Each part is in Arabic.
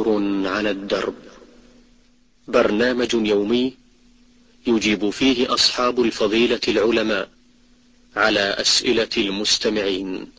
مجنور على الدرب. برنامج يومي يجيب فيه أصحاب الفضيلة العلماء على أسئلة المستمعين.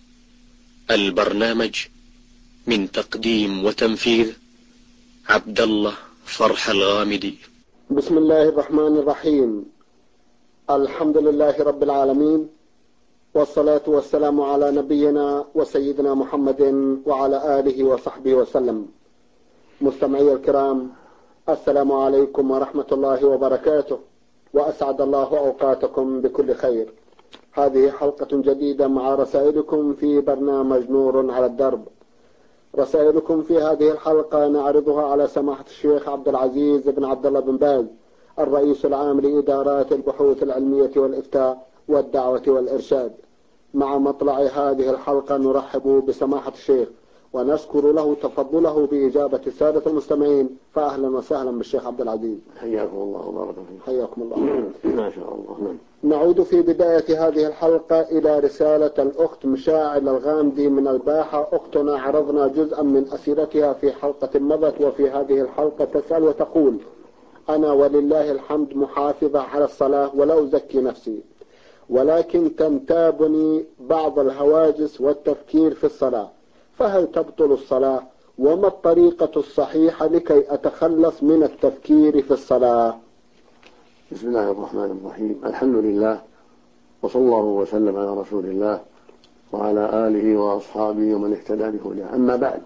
البرنامج من تقديم وتنفيذ عبد الله فرح الغامدي. بسم الله الرحمن الرحيم. الحمد لله رب العالمين، والصلاة والسلام على نبينا وسيدنا محمد وعلى آله وصحبه وسلم. مستمعي الكرام، السلام عليكم ورحمة الله وبركاته، وأسعد الله أوقاتكم بكل خير. هذه حلقة جديدة مع رسائلكم في برنامج نور على الدرب. رسائلكم في هذه الحلقة نعرضها على سماحة الشيخ عبد العزيز بن عبد الله بن باز، الرئيس العام لإدارات البحوث العلمية والإفتاء والدعوة والإرشاد. مع مطلع هذه الحلقة نرحب بسماحة الشيخ ونشكر له تفضله بإجابة السادة المستمعين. فأهلا وسهلا بالشيخ عبد العزيز. حياكم الله وبارك فيكم. حياكم الله. ما شاء الله. نعود في بداية هذه الحلقة إلى رسالة الأخت مشاعل الغامدي من الباحة. أختنا عرضنا جزءا من أسئلتها في حلقة مضت، وفي هذه الحلقة تسأل وتقول: أنا ولله الحمد محافظة على الصلاة ولا أزكي نفسي، ولكن تنتابني بعض الهواجس والتفكير في الصلاة، فهل تبطل الصلاة؟ وما الطريقة الصحيحة لكي أتخلص من التفكير في الصلاة؟ بسم الله الرحمن الرحيم. الحمد لله، وصلى الله وسلم على رسول الله وعلى آله وأصحابه ومن اهتدى بهداه. أما بعد،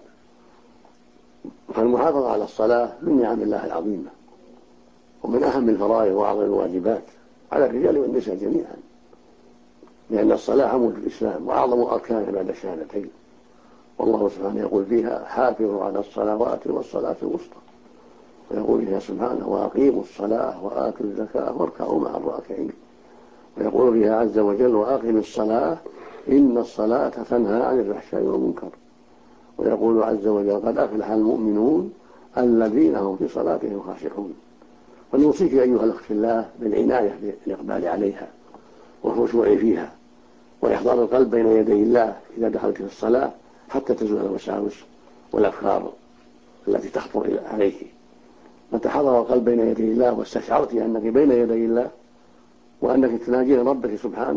فالمحافظة على الصلاة من نعم الله العظيمة، ومن أهم الفرائض وأعظم الواجبات على الرجال والنساء جميعا، لأن الصلاة عمود الإسلام وأعظم أركانه بعد الشهادتين. والله سبحانه يقول فيها: حافظوا على الصلوات والصلاة الوسطى، ويقول فيها سبحانه: وأقيموا الصلاة وآتوا الزكاة واركعوا مع الراكعين. ويقول فيها عز وجل: وأقم الصلاة إن الصلاة تنهى عن الفحشاء والمنكر. ويقول عز وجل: قد أفلح المؤمنون الذين هم في صلاتهم خاشعون. ونوصيك أيها الأخت في الله بالعناية بالإقبال عليها والخشوع فيها، وإحضار القلب بين يدي الله إذا دخلت في الصلاة، حتى تزول الوساوس والأفكار التي تخطر عليك. متى حضر القلب بين يدي الله واستشعرت أنك بين يدي الله وأنك تناجين ربك سبحانه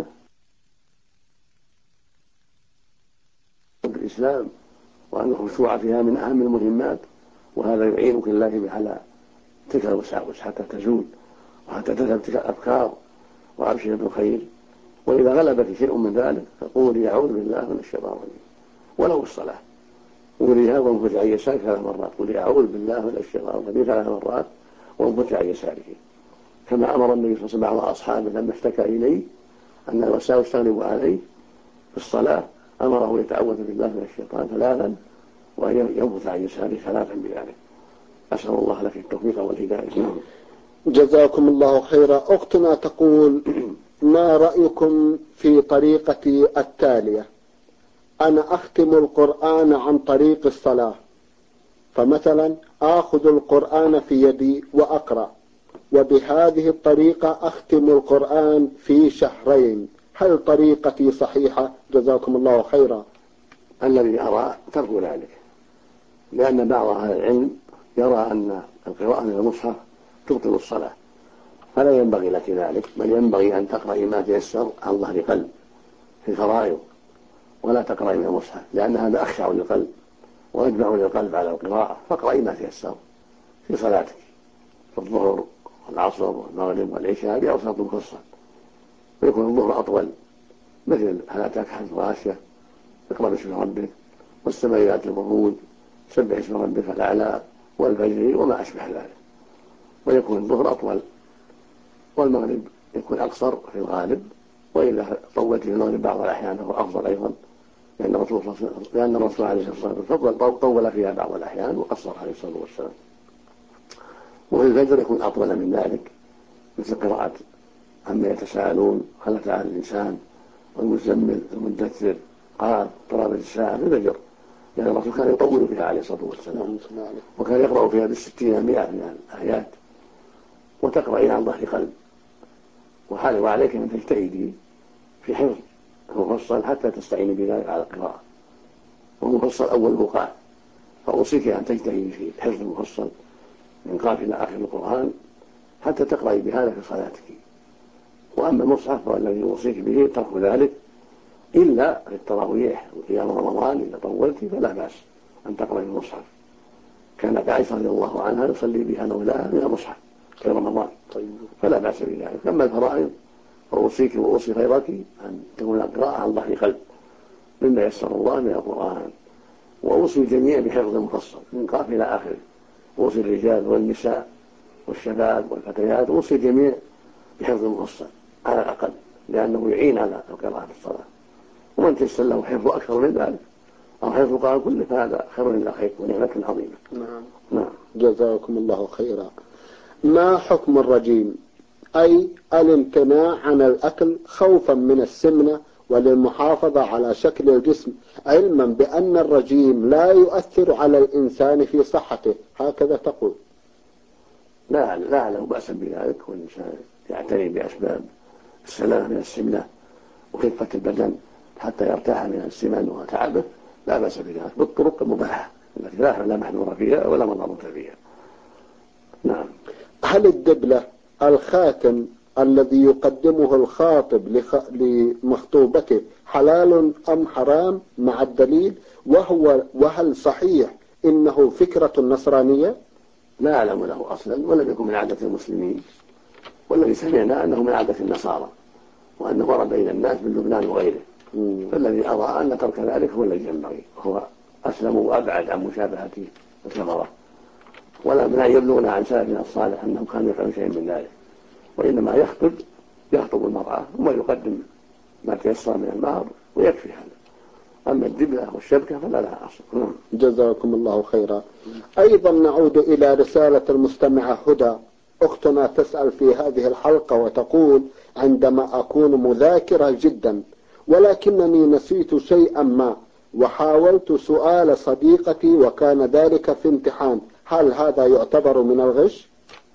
بالإسلام، وأن الخشوع فيها من أهم المهمات، وهذا يعينك الله على تلك الوساوس حتى تزول وحتى تذهب تلك الأفكار، وأبشر بالخير. وإذا غلبك شيء من ذلك فقولي: أعوذ بالله من الشيطان الرجيم، ولو الصلاة قوليها وانفتح عن يسارك 3 مرات. قولي: أعوذ بالله من الشيطان الرجيم 3 مرات وانفتح عن يسارك، كما أمر النبي صلى الله عليه وسلم بعض أصحابه لما اشتكى إليه أن الوساوس تغلب عليه في الصلاة، أمره يتعوذ بالله من الشيطان 3 وأن ينفتح عن يساره 3 بذلك. أسأل الله لك التوفيق والهداية. جزاكم الله خيرا. أختنا تقول: ما رأيكم في طريقتي التالية؟ أنا أختم القرآن عن طريق الصلاة، فمثلا آخذ القرآن في يدي وأقرأ، وبهذه الطريقة أختم القرآن في 2 شهر. هل طريقتي صحيحة؟ جزاكم الله خيرا. الذي أرى ترك ذلك، لأن بعض أهل العلم يرى أن القراءة من المصحف تبطل الصلاة، فلا ينبغي لك ذلك، بل ينبغي أن تقرأ ما تيسر عن ظهر قلب في الفرائض، ولا تقرأ من المصحف، لأن هذا أخشع للقلب وأجمع للقلب على القراءة. فاقرأي ما تيسر في صلاتك في الظهر والعصر والمغرب والعشاء بأوساط مخصصة، ويكون الظهر أطول، مثل هل أتاك حديث غاشية، اقرأ باسم ربك، والسماء ذات البروج، سبح اسم ربك الأعلى، والفجر، وما أشبه ذلك. ويكون الظهر أطول، والمغرب يكون أقصر في الغالب، وإذا طولت في المغرب بعض الأحيان فهو أفضل أيضا، لأن الرسول عليه الصلاة والسلام طول فيها بعض الأحيان وقصر عليه الصلاة والسلام. وفي الفجر يكون أطول من ذلك، مثل قراءة عما يتساءلون، هل أتى على الإنسان، والمزمل، المدثر، قال، اقتربت الساعة، في الفجر، لأن الرسول كان يطول فيها عليه الصلاة والسلام، وكان يقرأ فيها ب60 100 من الآيات، وتقرأين عن ظهر قلب. وعليك أن تجتهدي في حفظ المفصل حتى تستعيني بذلك على القراءة. والمفصل أول بقاع، فأوصيك أن تجتهدي في حفظ المفصل من قاف إلى آخر القرآن حتى تقرأي بهذا في صلاتك. وأما المصحف فالذي أوصيك به ترك ذلك إلا في التراويح وقيام رمضان إذا طولت فلا بأس أن تقرأ المصحف. كانت عائشة رضي الله عنها يصلي بها مولاها من المصحف في رمضان فلا بأس بذلك. أما الفرائض فأوصيك وأوصي غيرك أن تكون القراءة عن ظهر قلب مما يسر الله من القرآن. وأوصي الجميع بحفظ المفصل من قاف إلى آخره. أوصي الرجال والنساء والشباب والفتيات، أوصي الجميع بحفظ المفصل على الأقل، لأنه يعين على القراءة في الصلاة. ومن تيسر له حفظ أكثر من ذلك أو حفظ القرآن كله فهذا خير إلى خير ونعمة عظيمة. نعم. جزاكم الله خيرا. ما حكم الرجيم، أي الامتناع عن الأكل خوفا من السمنة وللمحافظة على شكل الجسم، علما بأن الرجيم لا يؤثر على الإنسان في صحته، هكذا تقول؟ لا له بأس بذلك، والإنسان يعتني بأسباب السلامة من السمنة وخفة البدن حتى يرتاح من السمن وتعبه، لا بأس بذلك بالطرق المباحة التي لا محذور فيها ولا مضرة فيها. نعم. هل الدبلة الخاتم الذي يقدمه الخاطب لمخطوبته حلال أم حرام مع الدليل؟ وهل صحيح إنه فكرة النصرانية؟ لا أعلم له أصلا ولم يكن من عادة المسلمين، والذي سمعنا أنه من عادة النصارى وأنه ورد بين الناس من لبنان وغيره. فالذي أرى أن ترك ذلك هو الذي ينبغي، وهو أسلم وأبعد عن مشابهة الكفرة. ولم يبلغنا عن سلفنا الصالح أنهم كانوا يفعلون شيء من ذلك، وإنما يخطب المرأة ثم يقدم ما تيسر من المهر ويكفي هذا. أما الدبلة والشبكة فلا لها أصل. جزاكم الله خيرا. أيضا نعود إلى رسالة المستمعة هدى. أختنا تسأل في هذه الحلقة وتقول: عندما أكون مذاكرة جدا ولكنني نسيت شيئا ما وحاولت سؤال صديقتي وكان ذلك في امتحان، هل هذا يعتبر من الغش؟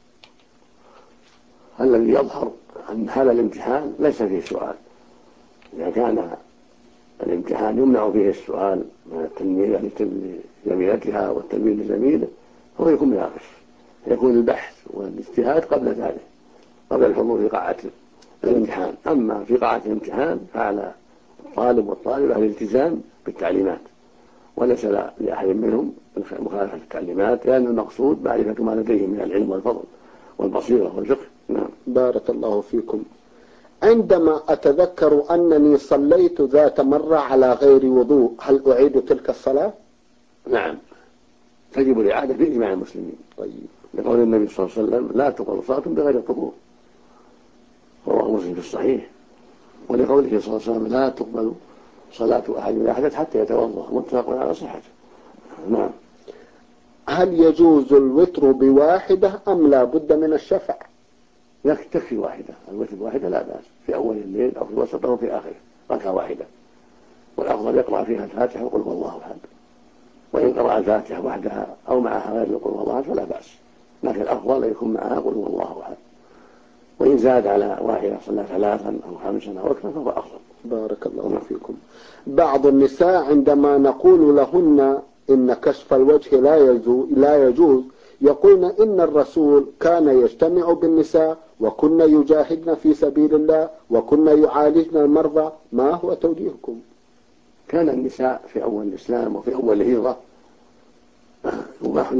الذي يظهر أن هذا الامتحان ليس فيه سؤال. إذا كان الامتحان يمنع فيه السؤال من التلميذ لزميلتها والتلميذ لزميله فهو يكون من الغش. يكون البحث والاجتهاد قبل ذلك، قبل الحضور في قاعة الامتحان. أما في قاعة الامتحان فعلى الطالب والطالبة الالتزام بالتعليمات، وليس لأحد منهم مخالفة التعليمات، لأن المقصود معرفة ما لديه من العلم والفضل والبصيرة والفقه. نعم. بارك الله فيكم. عندما أتذكر أنني صليت ذات مرة على غير وضوء، هل أعيد تلك الصلاة؟ نعم، تجب الإعادة بإجماع المسلمين. طيب. لقول النبي صلى الله عليه وسلم: لا تقبل صلاة بغير طهور، رواه مسلم في الصحيح. ولقوله صلى الله عليه وسلم: لا تقبل صلاة أحد إذا حدث حتى يتوضأ، متفق على صحته. نعم. هل يجوز الوتر بواحدة أم لا بد من الشفع؟ تكفي واحدة، الوتر بواحدة لا بأس، في أول الليل أو في وسطه أو في آخره، ركعة واحدة. والأفضل يقرأ فيها الفاتحة وقل هو الله أحد، وإن قرأ الفاتحة وحدها أو معها غير قل هو الله أحد فلا بأس، لكن الأفضل يكون معها قل هو الله أحد. وإن زاد على واحدة صلى 3 أو 5 أو أكثر فهو أفضل. بارك الله فيكم. بعض النساء عندما نقول لهن إن كشف الوجه لا يجوز يقولن إن الرسول كان يجتمع بالنساء وكن يجاهدن في سبيل الله وكن يعالجن المرضى، ما هو توجيهكم؟ كان النساء في أول الإسلام وفي أول الهجرة مباح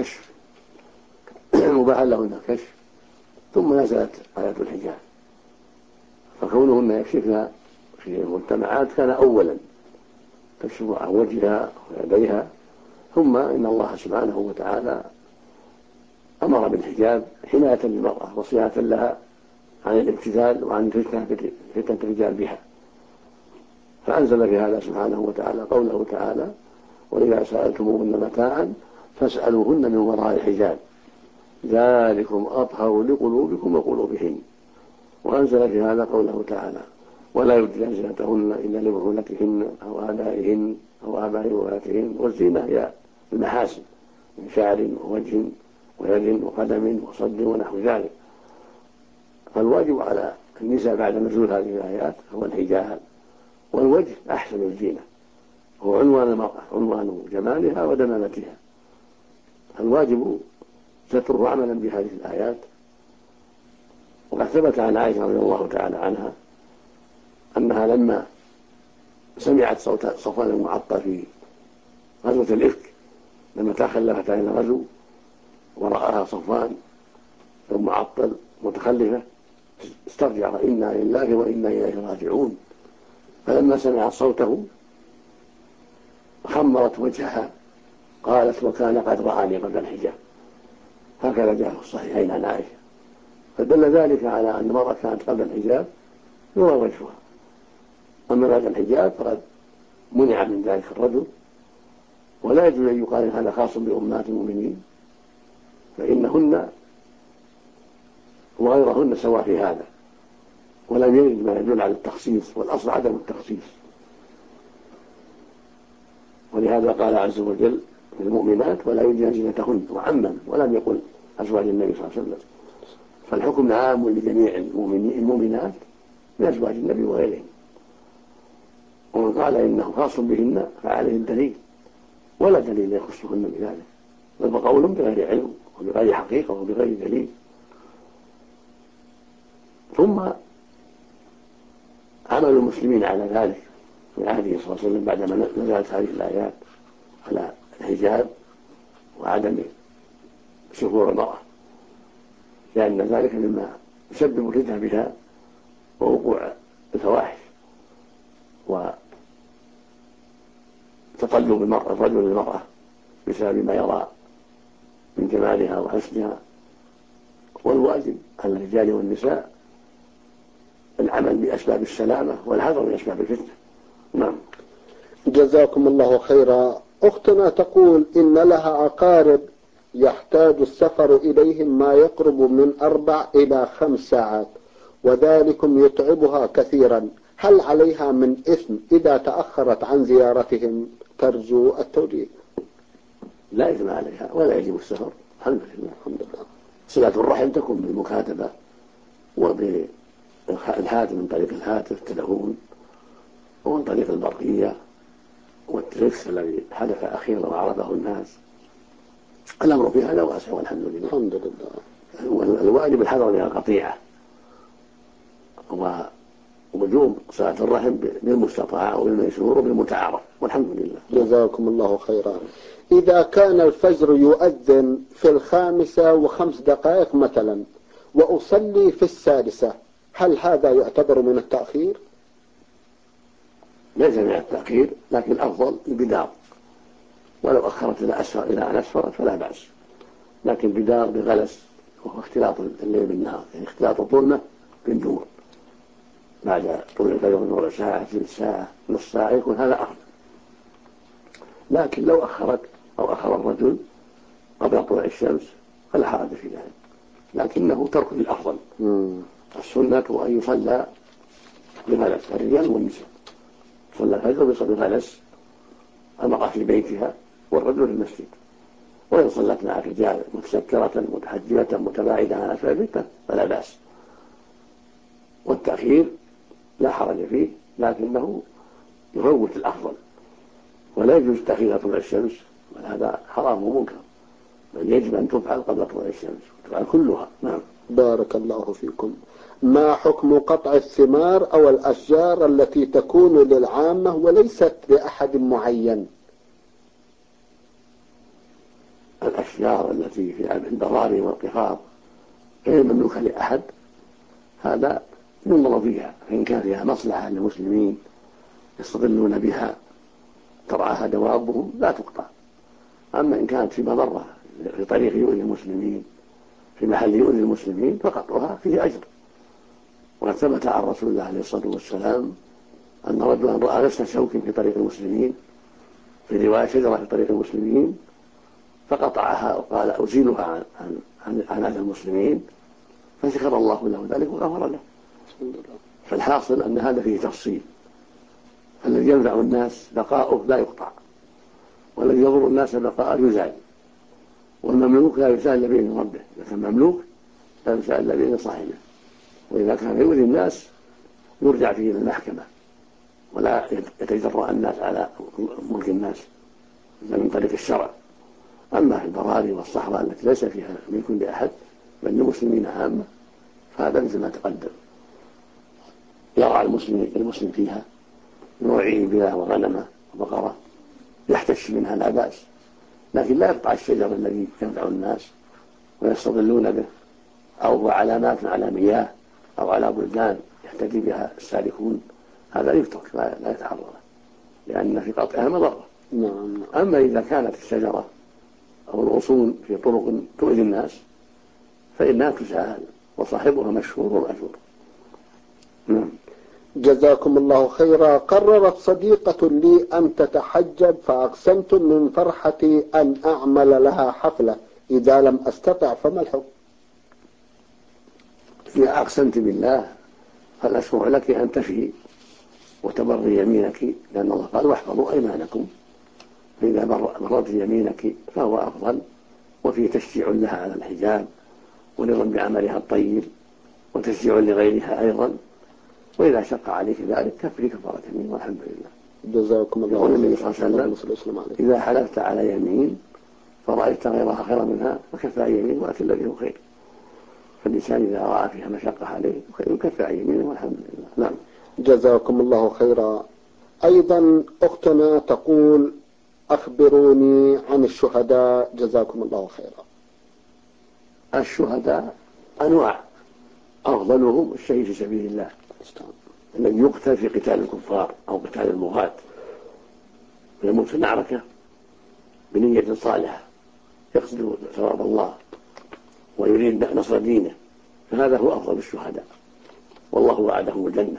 لهن الكشف، ثم نزلت آيات الحجاب، فكونهن يكشفن في المجتمعات كان أولا تكشف عن وجهها ويديها، ثم إن الله سبحانه وتعالى أمر بالحجاب حماية للمرأة وصيانة لها عن الابتذال وعن فتنة الرجال بها، فأنزل في هذا سبحانه وتعالى قوله تعالى: وإذا سألتموهن متاعا فاسألوهن من وراء الحجاب ذلكم أطهر لقلوبكم وقلوبهن. وأنزل في هذا قوله تعالى: ولا يبدين زينتهن إلا لبعولتهن أو آبائهن أو آباء بعولتهن. والزينة هي المحاسن من شعر ووجه ويد وقدم وصد ونحو ذلك. فالواجب على النساء بعد نزول هذه الآيات هو الحجاب، والوجه أحسن الزينة، هو عنوان المرأة، عنوان جمالها ودمامتها، الواجب ستره عملا بهذه الآيات. وقد ثبت عن عائشة رضي الله تعالى عنها أنها لما سمعت صوت صفوان المعطل في غزوة الإفك، لما تخلفت عن الغزو ورآها صفوان المعطل متخلفة، استرجع إنا لله وإنا إليه راجعون. فلما سمعت صوته خمرت وجهها، قالت وكان قد رآني قبل الحجاب. هكذا جاء في الصحيحين عن عائشة. فدل ذلك على أن المرأة كانت قبل الحجاب يرى وجهها، أما بعد الحجاب فقد منع من ذلك الرجل. ولا يجوز أن يقال هذا خاص بأمهات المؤمنين، فإنهن وغيرهن سواء في هذا، ولم يرد ما يدل على التخصيص، والأصل عدم التخصيص. ولهذا قال عز وجل للمؤمنات ولا يبدين زينتهن، وعمم ولم يقل أزواج النبي صلى الله عليه وسلم. فالحكم عام لجميع المؤمنات من أزواج النبي وغيرهم. ومن قال إنه خاص بهن فعليه الدليل، ولا دليل يخصهن بذلك، بل قول بغير علم وبغير حقيقة وبغير دليل. ثم عمل المسلمين على ذلك في عهده صلى الله عليه وسلم بعدما نزلت هذه الآيات على الحجاب وعدم سفور المرأة، لأن ذلك مما يسبب الفتنة بها ووقوع الفواحش وتطلب الرجل للمرأة بسبب ما يرى من جمالها وحسنها. والواجب على الرجال والنساء العمل بأسباب السلامة والحذر من أسباب الفتنة. نعم. جزاكم الله خيرا. أختنا تقول إن لها أقارب يحتاج السفر إليهم ما يقرب من 4 إلى 5 ساعات، وذلكم يتعبها كثيرا، هل عليها من إثم إذا تأخرت عن زيارتهم؟ ترجو التوجيه. لا إثم عليها ولا يجب السفر، الحمد لله. الحمد لله. صلة الرحم تكون بالمكاتبة وبالهاتف، من طريق الهاتف التلفون، ومن طريق البرقية والتلفز الذي حدث أخيرا وعرفه الناس. الأمر في هذا واسع والحمد لله. الحمد لله. والواجب الحذر من القطيعة ووجوب صلة الرحم بالمستطاع وبالميسور وبالمتعارف، والحمد لله. جزاكم الله خيرا. إذا كان الفجر يؤذن في 5:05 مثلا وأصلي في 6، هل هذا يعتبر من التأخير؟ ليس من التأخير، لكن الأفضل البدار، ولو أخرت إلى أن أسفرت فلا بأس، لكن بدار بغلس وهو اختلاط الليل بالنهار، يعني اختلاط الظلمة بالنور بعد طلوع الفجر نور ساعة، ثلث ساعة، نصف ساعة، يكون هذا أفضل. لكن لو أخرت أو أخر الرجل قبل طلوع الشمس فلا حرج في ذلك، لكنه ترك الأفضل. السنة أن يصلى بغلس الرجال والنساء، صلى الفجر بصلي غلس المرأة في بيتها والرجل في المسجد، وإن صلت مع الرجال متسترة متحجبة متباعدة عن أسفل الفتنة فلا بأس. والتأخير لا حرج فيه، لكنه يفوت الأفضل، ولا يجوز تأخير طلوع الشمس، وهذا حرام ومنكر، بل يجب أن تفعل قبل طلوع الشمس وتفعل كلها. نعم. بارك الله فيكم. ما حكم قطع الثمار أو الأشجار التي تكون للعامة وليست لأحد معين؟ الأشجار التي في البراري والقفار غير مملوكة لأحد هذا ينظر فيها، فإن كان فيها مصلحة للمسلمين يستظلون بها ترعاها دوابهم لا تقطع. أما إن كانت في مضرة في طريق يؤذي المسلمين في محل يؤذي المسلمين فقطعها فيه أجر. وقد ثبت عن رسول الله عليه الصلاة والسلام أن رجلا رأى نسل شوك في طريق المسلمين، في رواية شجرة في طريق المسلمين، فقطعها وقال أزيلها عن أهل المسلمين، فشكر الله له ذلك وغفر له. فالحاصل أن هذا فيه تفصيل، الذي ينفع الناس بقاؤه لا يقطع، والذي يضر الناس بقاءه يزال. والمملوك لا يزال إلا بإذن ربه، إذا كان مملوك لا يزال إلا بإذن صاحبه، وإذا كان يؤذي الناس يرجع فيه إلى المحكمة، ولا يتجرأ الناس على ملك الناس من طريق الشرع. أما في البراء الصحاري والصحراء التي ليس فيها من كل أحد بل للمسلمين عامة، فهذا مثل ما تقدم، يرعى المسلم فيها، يرعيه بها وغنمه وبقرة يحتش منها لا بأس، لكن لا يقطع الشجر الذي ينفع الناس ويستظلون به، أو علامات على مياه أو على بلدان يهتدي بها السالكون، هذا يترك لا يتعرض لأن في قطعها مضرة. أما إذا كانت الشجرة أو الغصون في طرق تؤذي الناس فإنها تزال وصاحبها مشهور ومأجور. جزاكم الله خيرا. قررت صديقة لي أن تتحجب، فأقسمت من فرحتي أن أعمل لها حفلة، إذا لم أستطع فما الحكم؟ إذا أقسمت بالله فالأشرع لك أن تفي وتبري يمينك، لأن الله قال واحفظوا أيمانكم، فإذا بررت يمينك فهو أفضل، وفيه تشجيع لها على الحجاب ورضا بعملها الطيب وتشجيع لغيرها أيضا، وإذا شق عليك ذلك كفري كفارة يمين والحمد لله. جزاكم الله يقول النبي صلى الله عليه وسلم إذا حلفت على يمين فرأيت غيرها خيرا منها فكفى يمين وأتي الذي هو خير، فالإنسان إذا رأى فيها مشقة عليه يكفى يمينه والحمد لله. نعم. جزاكم الله خيرا. أيضا أختنا تقول أخبروني عن الشهداء جزاكم الله خيرا. الشهداء أنواع، أفضلهم الشهيد في سبيل الله الذي يقتل في قتال الكفار أو قتال المغاة، ويموت في المعركة بنية صالحة يقصد ثواب الله ويريد نصر دينه، فهذا هو أفضل الشهداء والله وعدهم الجنة.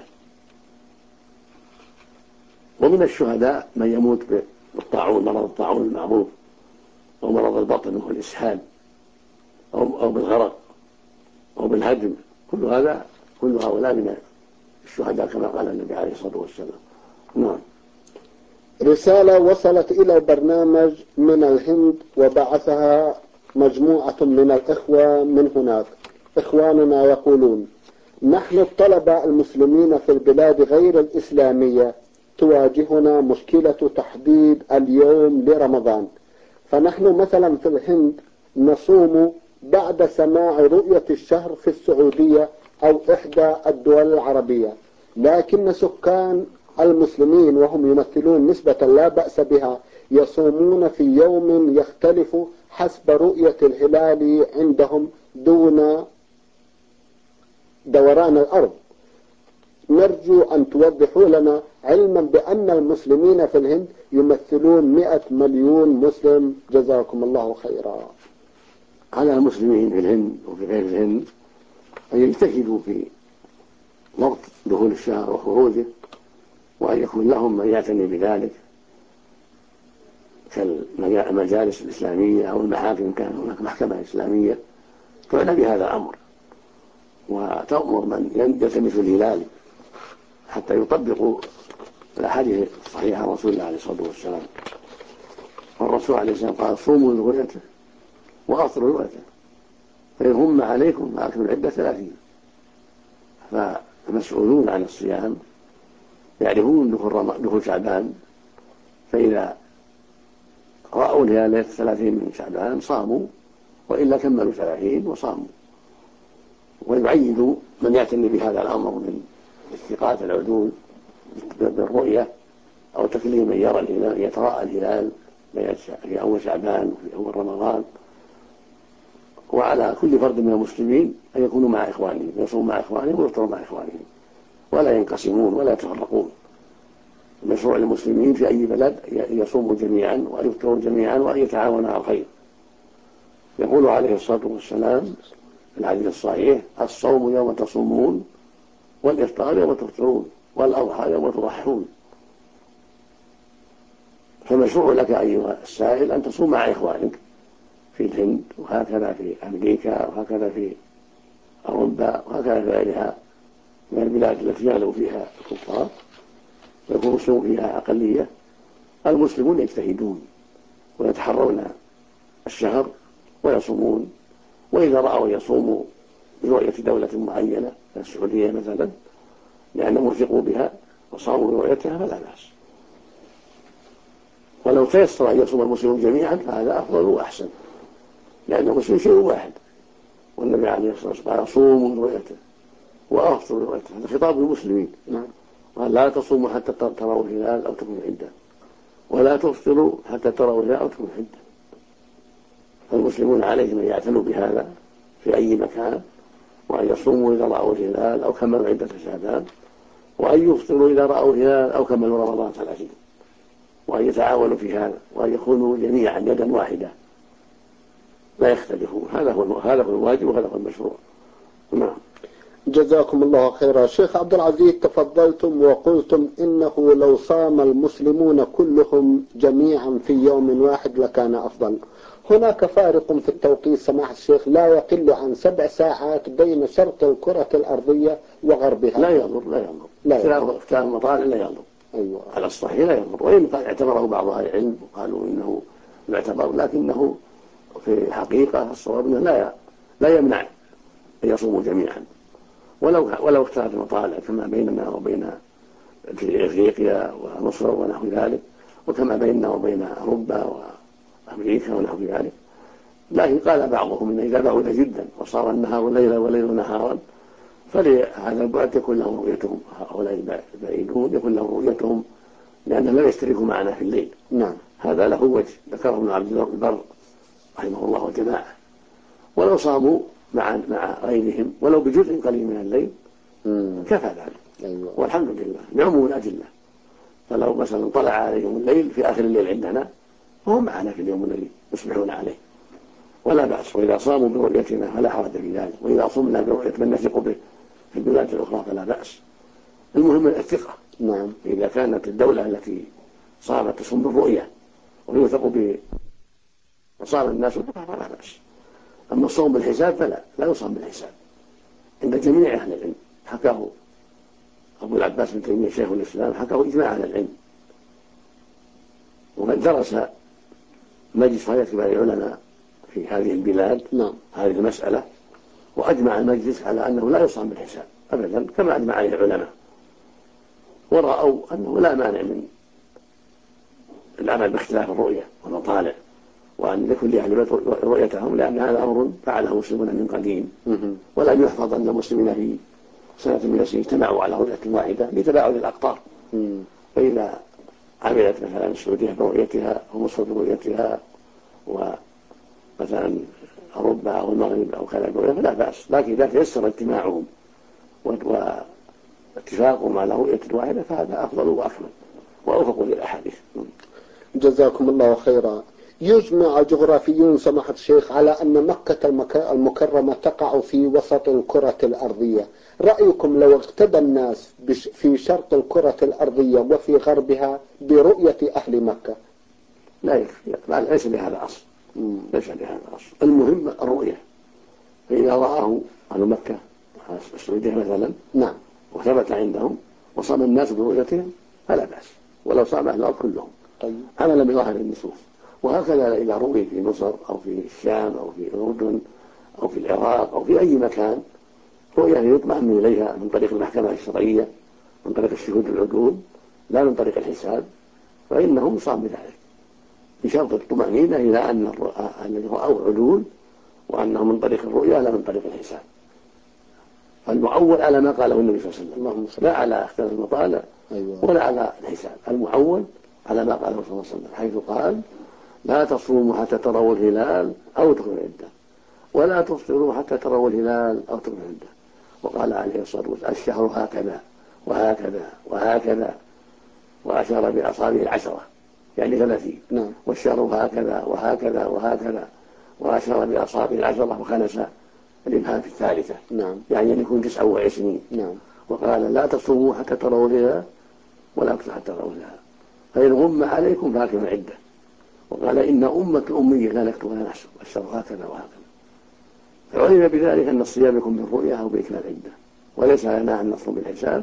ومن الشهداء من يموت بالطاعون، مرض الطاعون المعروف، أو مرض البطن وهو الإسهال، أو بالغرق أو بالهدم، كل هؤلاء من الشهداء كما قال النبي عليه الصلاة والسلام. نعم. رسالة وصلت إلى البرنامج من الهند وبعثها مجموعة من الإخوة من هناك. إخواننا يقولون: نحن الطلبة المسلمين في البلاد غير الإسلامية تواجهنا مشكلة تحديد اليوم لرمضان، فنحن مثلا في الهند نصوم بعد سماع رؤية الشهر في السعودية أو إحدى الدول العربية، لكن سكان المسلمين وهم يمثلون نسبة لا بأس بها يصومون في يوم يختلف حسب رؤية الهلال عندهم دون دوران الأرض. نرجو أن توضحوا لنا، علما بأن المسلمين في الهند يمثلون 100 مليون مسلم، جزاكم الله خيرا. على المسلمين في الهند وفي غير الهند أن يجتهدوا في ضبط دخول الشهر وخروجه، وأن يكون لهم من يعتني بذلك كالمجالس الإسلامية أو المحاكم، كان هناك محكمة إسلامية تعنى بهذا الأمر وتأمر من يلتمس الهلال حتى يطبقوا الأحاديث الصحيحة عن رسول الله عليه الصلاة والسلام. والرسول عليه الصلاة والسلام قال: صوموا لرؤيته وأفطروا لرؤيته، فإن هم عليكم فأكملوا العدة 30. فالمسؤولون عن الصيام يعرفون دخول شعبان، فإذا رأوا ليلة 30 من شعبان صاموا، وإلا كملوا 30 وصاموا. ويعيد من يعتني بهذا الأمر من الثقات العدول بالرؤية أو تكليم من يرى الهلال يتراءى الهلال في أول شعبان وفي أول رمضان. وعلى كل فرد من المسلمين أن يكونوا مع إخوانهم، يصوموا مع إخوانهم ويفطروا مع إخوانهم، ولا ينقسمون ولا يتفرقون. المشروع للمسلمين في أي بلد يصوموا جميعا ويفطروا جميعا وأن يتعاونوا على الخير. يقول عليه الصلاة والسلام في الحديث الصحيح: الصوم يوم تصومون، والإفطار يوم تفطرون، والأضحى يوم تضحون. فمشروع لك أيها السائل أن تصوم مع إخوانك في الهند، وهكذا في أمريكا، وهكذا في أوروبا، وهكذا في غيرها من البلاد التي يغلب فيها الكفار ويكون المسلمون فيها أقلية. المسلمون يجتهدون ويتحرون الشهر ويصومون، وإذا رأوا يصوموا برؤية دولة معينة السعودية مثلا لأنهم وثقوا بها وصاموا برؤيتها فلا بأس. ولو تيسر أن يصوم المسلمون جميعا فهذا أفضل وأحسن، لأن المسلم شيء واحد، والنبي عليه الصلاة والسلام قال صوموا من رؤيته وأفطروا من رؤيته، هذا خطاب للمسلمين. قال لا تصوموا حتى تروا الهلال أو تكونوا عدة، ولا تفطروا حتى تروا الهلال أو تكونوا عدة. فالمسلمون عليهم أن يعتنوا بهذا في أي مكان، وأن يصوموا إذا رأوا الهلال أو كملوا عدة شعبان، وأن يفطروا إذا رأوا الهلال أو كملوا رمضان 30، وأن يتعاونوا في هذا، وأن يكونوا جميعا يدا واحدة لا يختلفون. هذا هو الواجب وهذا هو المشروع. نعم. جزاكم الله خيرا. شيخ عبد العزيز، تفضلتم وقلتم إنه لو صام المسلمون كلهم جميعا في يوم واحد لكان أفضل. هناك فارق في التوقيت سماحة الشيخ لا يقل عن 7 ساعات بين شرق الكرة الأرضية وغربها. لا يضر اختلاف المطالع لا يضر. أيوة. على الصحيح لا يضر، وإن اعتبره بعض أهل العلم وقالوا إنه يعتبر، لكنه في الحقيقة الصواب أنه لا يمنع أن يصوموا جميعا، ولو اختلف المطالع كما بيننا وبين في إفريقيا ومصر ونحو ذلك، وكما بيننا وبين أوروبا وأمريكا ونحو ذلك. لكن قال بعضهم إن إذا بعد جدا وصار النهار ليلا والليل نهارا فلهذا البعد يكون لهم رؤيتهم، هؤلاء البعيدون يكون لهم رؤيتهم لأنهم لا يشتركوا معنا في الليل. نعم. هذا له وجه ذكره ابن عبد البر رحمه الله وجماعة. ولو صاموا مع غيرهم ولو بجزء قليل من الليل كفى ذلك. أيوة. والحمد لله بعموم الأدلة. فلو مثلا طلع عليهم الليل في آخر الليل عندنا وهم معنا في اليوم الذي يصبحون عليه ولا بأس، وإذا صاموا برؤيتنا فلا حرج في ذلك، وإذا صمنا برؤية من نثق به في البلاد الأخرى فلا بأس. المهم الثقة. نعم. إذا كانت الدولة التي صامت تصوم بالرؤية ويوثق به وصام الناس فلا بأس. أما الصوم بالحساب لا يصام بالحساب عند جميع أهل العلم. حكاه أبو العباس بن تيمية شيخ الإسلام، حكاه إجماع أهل العلم، وقد درس مجلس هيئة كبار العلماء في هذه البلاد هذه المسألة، وأجمع المجلس على أنه لا يصام بالحساب أبدا كما أجمع عليه العلماء، ورأوا أنه لا مانع من العمل باختلاف الرؤية والمطالع، وأن لكل أهل رؤيتهم، لأن هذا أمر فعله المسلمون من قديم، ولم يحفظ أن المسلمين في سنة من السنين اجتمعوا على رؤية واحدة لتباعد الأقطار. فإذا عملت مثلا السعودية برؤيتها ومصر برؤيتها ومثلا أوروبا أو المغرب أو كذا برؤية فلا بأس، لكن إذا تيسر اجتماعهم واتفاقهم على رؤية واحدة فهذا أفضل وأكمل وأوفق للأحاديث. جزاكم الله خيرا. يجمع جغرافيون سماحة الشيخ على أن مكة المكرمة تقع في وسط الكرة الأرضية. رأيكم لو اقتدى الناس في شرق الكرة الأرضية وفي غربها برؤية أهل مكة؟ لا يكفي، ليس لهذا أصل. ليس لهذا أصل. المهم الرؤية، فإذا رآه أهل مكة السعودية مثلا نعم وثبت عندهم وصام الناس برؤيتهم فلا بأس، ولو صام أهل الأرض كلهم عملا بظاهر النصوص. وهكذا إذا روي في مصر أو في الشام أو في الأردن أو في العراق أو في أي مكان رؤية يطمئن إليها من طريق المحكمة الشرعية، من طريق الشهود العدول، لا من طريق الحساب، فإنهم صام بذلك بشرط الطمأنينة إلى أن الذي رأوا عدول وأنه من طريق الرؤيا لا من طريق الحساب. فالمعول على ما قاله النبي صلى الله عليه وسلم، لا على اختلاف المطالع ولا على الحساب. المعول على ما قاله صلى الله عليه وسلم حيث قال لا تصوموا حتى تروا الهلال أو تكملوا العدة، ولا تفطروا حتى تروا الهلال أو تكملوا العدة. وقال عليه الصلاة والسلام الشهر هكذا وهكذا وهكذا، وأشار بأصابعه 10 يعني 30. والشهر هكذا وهكذا وهكذا، وأشار بأصابعه 10 وخنس الإبهام في الثالثة، يعني أن يكون 29. وقال لا تصوموا حتى تروا الهلال ولا تفطروا حتى تروا الهلال، فإن غم عليكم فأكملوا العدة. وقال إن أمة الأمية لا نكتب ولا نحسب، الشر هكذا وهكذا. فعلم بذلك أن الصيام يكون بالرؤيا أو بإكمال العدة، وليس لنا أن نصوم بالحساب،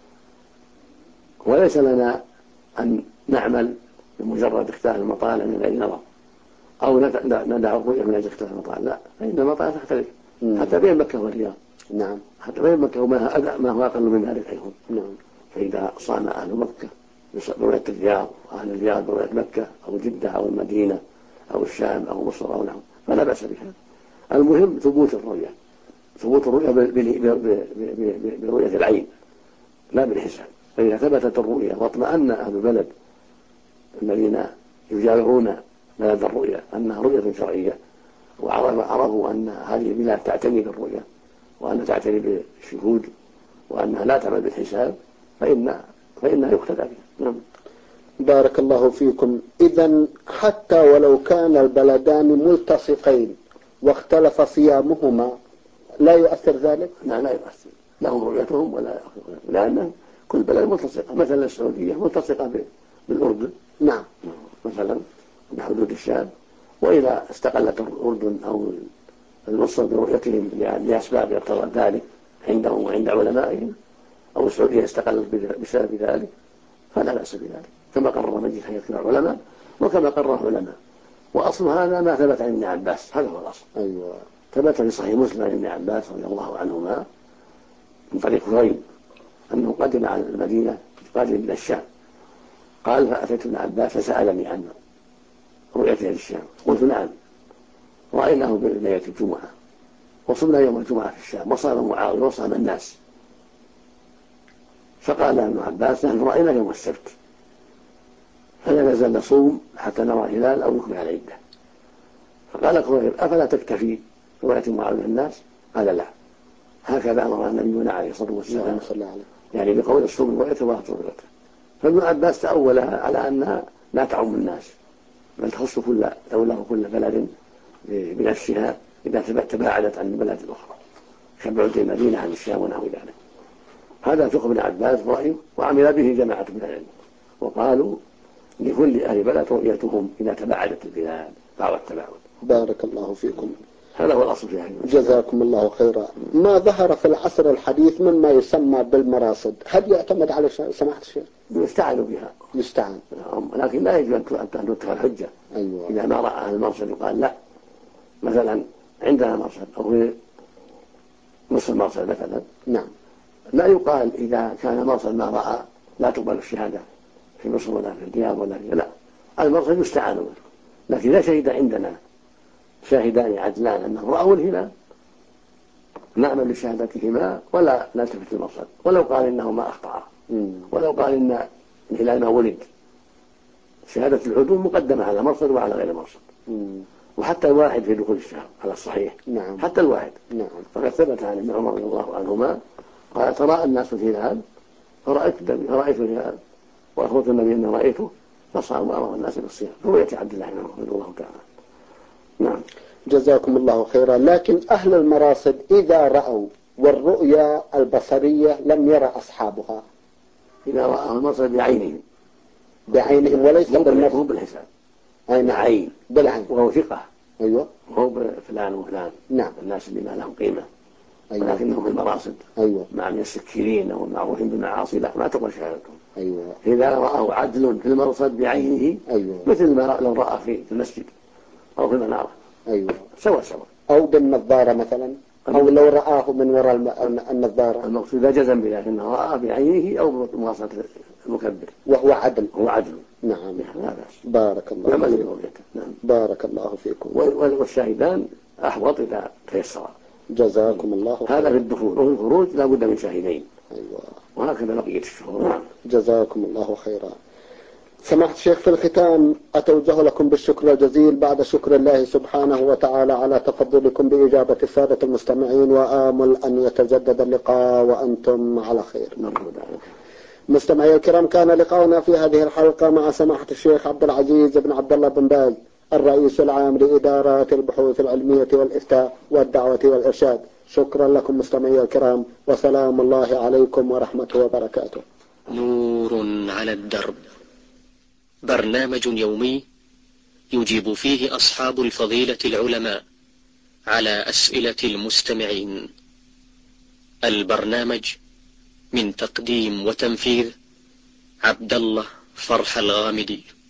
وليس لنا أن نعمل بمجرد اختلاف المطالع من غير نظر، أو ندع الرؤيا من أجل اختلاف المطالع، لا، فإن المطالع تختلف حتى بين مكة والرياض. حتى بين مكة ما هو أقل من ذلك أيضا. فإذا صام أهل مكة برؤية الرياض وأهل الرياض برؤية مكة أو جدة أو المدينة أو الشام أو مصر أو نحو فلا بأس بها. المهم ثبوت الرؤية برؤية العين لا بالحساب. فإذا ثبتت الرؤية واطمأن أهل البلد الذين يجاورون بلد الرؤية أنها رؤية شرعية، وعرفوا أن هذه البلاد تعتني بالرؤية وأنها تعتني بالشهود وأنها لا تعمل بالحساب، فإنها يقتدى بها. نعم. بارك الله فيكم. إذن حتى ولو كان البلدان ملتصقين واختلف صيامهما لا يؤثر ذلك؟ لا يؤثر، لهم رؤيتهم ولا يؤثر، لأن كل بلد ملتصقة. مثلا السعودية ملتصقة بالأردن، نعم، مثلا بحدود الشام، وإذا استقلت الأردن أو المصر برؤيتهم لأسباب يقتضى ذلك عندهم وعند علمائهم، أو السعودية استقلت بسبب ذلك، فلا بأس بذلك، كما قرر مجلس هيئة العلماء وكما قرر العلماء. وأصل هذا ما ثبت عن ابن عباس، هذا هو الأصل. أيوة. ثبت في صحيح مسلم عن ابن عباس رضي الله عنهما من طريق غيب أنه قدم على المدينة قادم إلى الشام، قال فأتيت ابن عباس فسألني عن رؤيته للشام، قلت نعم، رأيناه بليلة الجمعة وصمنا يوم الجمعة في الشام وصام معاوية وصام الناس. فقال ابن عباس نحن رأينا يوم السبت، فلا نزل نصوم حتى نرى الهلال أو نكمل العدة. فقال قريب أفلا تكتفي رؤية معاوية الناس؟ قال لا، هكذا أمر نبينا عليه الصلاة والسلام، يعني بقول الصوم رؤيته وأفطر رؤيته. فابن عباس تأولها على أنها لا تعم الناس بل تخص كل دولة وكل بلد بنفسها إذا تباعدت عن البلد الأخرى كبعد المدينة عن الشام ونحو ذلك. هذا فقه ابن عباس رأيه، وعمل به جماعة من العلم، وقالوا لكل أهل بلد رؤيتهم إذا تباعدت البلاد بعض التباعد. بارك الله فيكم. هذا هو الأصل في هذه. جزاكم الله خيرا. ما ظهر في العصر الحديث مما يسمى بالمراصد، هل يعتمد على سماحة الشيخ؟ يستعان بها، يستعان، لكن لا يجب أن تتخذ حجة. أيوة. إذا ما رأى المرصد يقال لا، مثلا عندنا مرصد أو في نصف المرصد مثلا، نعم، لا يقال إذا كان مرصد ما رأى لا تقبل الشهادة في مصر ولا في الرياض ولا في، لا، المرصد يستعان به. لكن إذا شهد عندنا شاهدان عدلان أنه رأوا الهلال نعمل بشهادتهما ولا نلتفت المرصد، ولو قال إنه ما أخطأ، ولو قال إن الهلال ما ولد، شهادة العدوم مقدمة على مرصد وعلى غير مرصد. وحتى الواحد في دخول الشهر على الصحيح، نعم، حتى الواحد. نعم. فقد ثبت عن ابن عمر رضي الله عنهما قال تراءى الناس الهلال فرأيت الهلال وأخبرت النبي أني رأيته فصام وأمر الناس بالصيام، رؤية عبد الله بن عمر رضي الله تعالى. نعم. جزاكم الله خيرا. لكن أهل المراصد إذا رأوا والرؤيا البصرية لم يرى أصحابها، إذا رأى المرصد بعينهم وليس بالنفس، مو بالحساب، عين بالعين، وهو ثقة، أيوة، وهو فلان وفلان، نعم، الناس اللي ما لهم قيمة، أيوة، ولكنهم المراصد، أيوة، مع من السكرين أو المعروفين بالمعاصي لا ما تقبل شهادتهم. أيوة. إذا رأه عدل في المرصد بعينه، أيوة. مثل ما لو رأى في المسجد أو في المنارة، أيوة، سوا أو بالنظارة مثلا، أو لو رآه من وراء النظارة. المقصود لا جزم بذلك أنه رأى بعينه أو بمواصلة المكبر وهو عدل. هو عدل. نعم. لا بأس. بارك الله فيكم. نعم. بارك الله فيكم. والشاهدان أحوط إذا تيسر. جزاكم الله خيرا. هذا في الدخول، وفي الخروج لا بد من شاهدين. أيوة. وهكذا بقية الشهور. نعم. جزاكم الله خيرا. سماحة الشيخ، في الختام أتوجه لكم بالشكر الجزيل بعد شكر الله سبحانه وتعالى على تفضلكم بإجابة السادة المستمعين، وآمل أن يتجدد اللقاء وأنتم على خير. مستمعي الكرام، كان لقاؤنا في هذه الحلقة مع سماحة الشيخ عبد العزيز بن عبد الله بن باز، الرئيس العام لإدارات البحوث العلمية والإفتاء والدعوة والإرشاد. شكرا لكم مستمعي الكرام، وسلام الله عليكم ورحمته وبركاته. نور على الدرب، برنامج يومي يجيب فيه أصحاب الفضيلة العلماء على أسئلة المستمعين. البرنامج من تقديم وتنفيذ عبد الله فرح الغامدي.